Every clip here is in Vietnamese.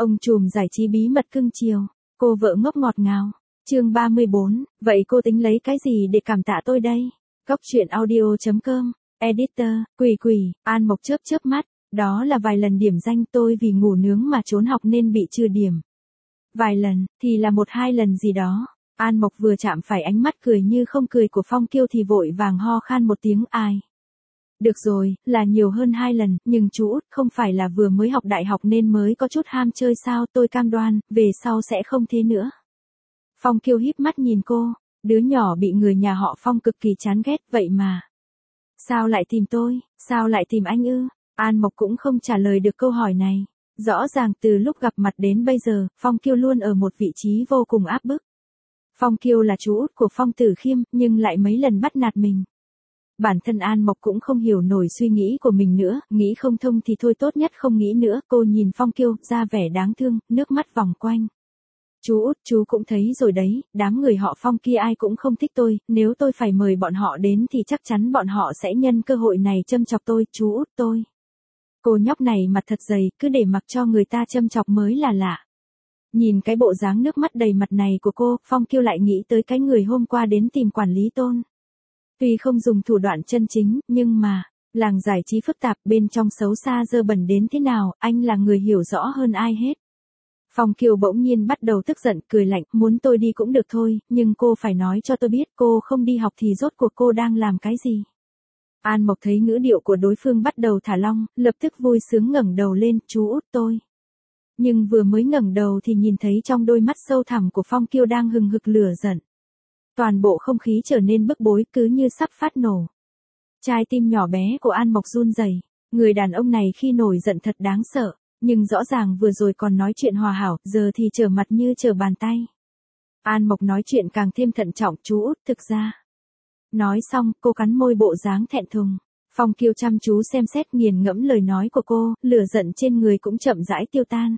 Ông trùm giải trí bí mật cưng chiều, cô vợ ngốc ngọt ngào. Chương 34, vậy cô tính lấy cái gì để cảm tạ tôi đây? Góc truyện audio.com, editor, Quỷ, An Mộc chớp chớp mắt, đó là vài lần điểm danh tôi vì ngủ nướng mà trốn học nên bị trừ điểm. Vài lần, thì là 1-2 lần gì đó. An Mộc vừa chạm phải ánh mắt cười như không cười của Phong Kiêu thì vội vàng ho khan một tiếng ai. Được rồi, là nhiều hơn 2 lần, nhưng chú út không phải là vừa mới học đại học nên mới có chút ham chơi sao, tôi cam đoan, về sau sẽ không thế nữa. Phong Kiêu híp mắt nhìn cô, đứa nhỏ bị người nhà họ Phong cực kỳ chán ghét vậy mà. Sao lại tìm tôi, sao lại tìm anh ư? An Mộc cũng không trả lời được câu hỏi này. Rõ ràng từ lúc gặp mặt đến bây giờ, Phong Kiêu luôn ở một vị trí vô cùng áp bức. Phong Kiêu là chú út của Phong Tử Khiêm, nhưng lại mấy lần bắt nạt mình. Bản thân An Mộc cũng không hiểu nổi suy nghĩ của mình nữa, nghĩ không thông thì thôi tốt nhất không nghĩ nữa. Cô nhìn Phong Kiêu, ra vẻ đáng thương, nước mắt vòng quanh. Chú út, chú cũng thấy rồi đấy, đám người họ Phong kia ai cũng không thích tôi, nếu tôi phải mời bọn họ đến thì chắc chắn bọn họ sẽ nhân cơ hội này châm chọc tôi, chú út tôi. Cô nhóc này mặt thật dày, cứ để mặc cho người ta châm chọc mới là lạ. Nhìn cái bộ dáng nước mắt đầy mặt này của cô, Phong Kiêu lại nghĩ tới cái người hôm qua đến tìm quản lý Tôn. Tuy không dùng thủ đoạn chân chính, nhưng mà, làng giải trí phức tạp bên trong xấu xa dơ bẩn đến thế nào, anh là người hiểu rõ hơn ai hết. Phong Kiều bỗng nhiên bắt đầu tức giận, cười lạnh, muốn tôi đi cũng được thôi, nhưng cô phải nói cho tôi biết cô không đi học thì rốt cuộc cô đang làm cái gì. An Mộc thấy ngữ điệu của đối phương bắt đầu thả lỏng, lập tức vui sướng ngẩng đầu lên, chú út tôi. Nhưng vừa mới ngẩng đầu thì nhìn thấy trong đôi mắt sâu thẳm của Phong Kiêu đang hừng hực lửa giận. Toàn bộ không khí trở nên bức bối cứ như sắp phát nổ. Trái tim nhỏ bé của An Mộc run rẩy, người đàn ông này khi nổi giận thật đáng sợ, nhưng rõ ràng vừa rồi còn nói chuyện hòa hảo, giờ thì trở mặt như trở bàn tay. An Mộc nói chuyện càng thêm thận trọng, chú út thực ra. Nói xong, cô cắn môi bộ dáng thẹn thùng. Phong Kiêu chăm chú xem xét nghiền ngẫm lời nói của cô, lửa giận trên người cũng chậm rãi tiêu tan.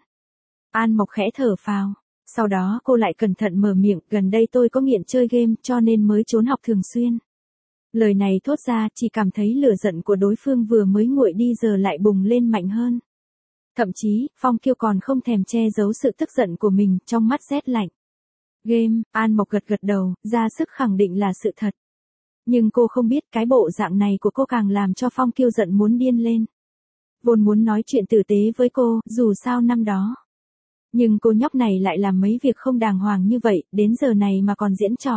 An Mộc khẽ thở phào. Sau đó cô lại cẩn thận mở miệng, gần đây tôi có nghiện chơi game cho nên mới trốn học thường xuyên. Lời này thốt ra chỉ cảm thấy lửa giận của đối phương vừa mới nguội đi giờ lại bùng lên mạnh hơn. Thậm chí, Phong Kiêu còn không thèm che giấu sự tức giận của mình, trong mắt rét lạnh. Game, An Mộc gật đầu, ra sức khẳng định là sự thật. Nhưng cô không biết cái bộ dạng này của cô càng làm cho Phong Kiêu giận muốn điên lên. Vốn muốn nói chuyện tử tế với cô, dù sao năm đó. Nhưng cô nhóc này lại làm mấy việc không đàng hoàng như vậy, đến giờ này mà còn diễn trò.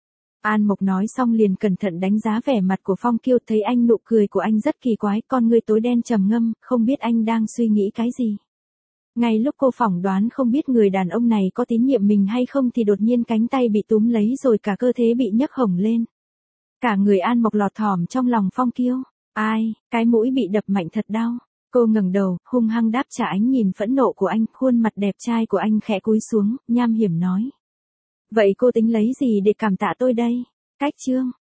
An Mộc nói xong liền cẩn thận đánh giá vẻ mặt của Phong Kiêu, thấy anh nụ cười của anh rất kỳ quái, con người tối đen trầm ngâm, không biết anh đang suy nghĩ cái gì. Ngay lúc cô phỏng đoán không biết người đàn ông này có tín nhiệm mình hay không thì đột nhiên cánh tay bị túm lấy rồi cả cơ thể bị nhấc hồng lên. Cả người An Mộc lọt thỏm trong lòng Phong Kiêu. Ai, cái mũi bị đập mạnh thật đau. Cô ngẩng đầu, hung hăng đáp trả ánh nhìn phẫn nộ của anh, khuôn mặt đẹp trai của anh khẽ cúi xuống, nham hiểm nói. Vậy cô tính lấy gì để cảm tạ tôi đây? Cách chương.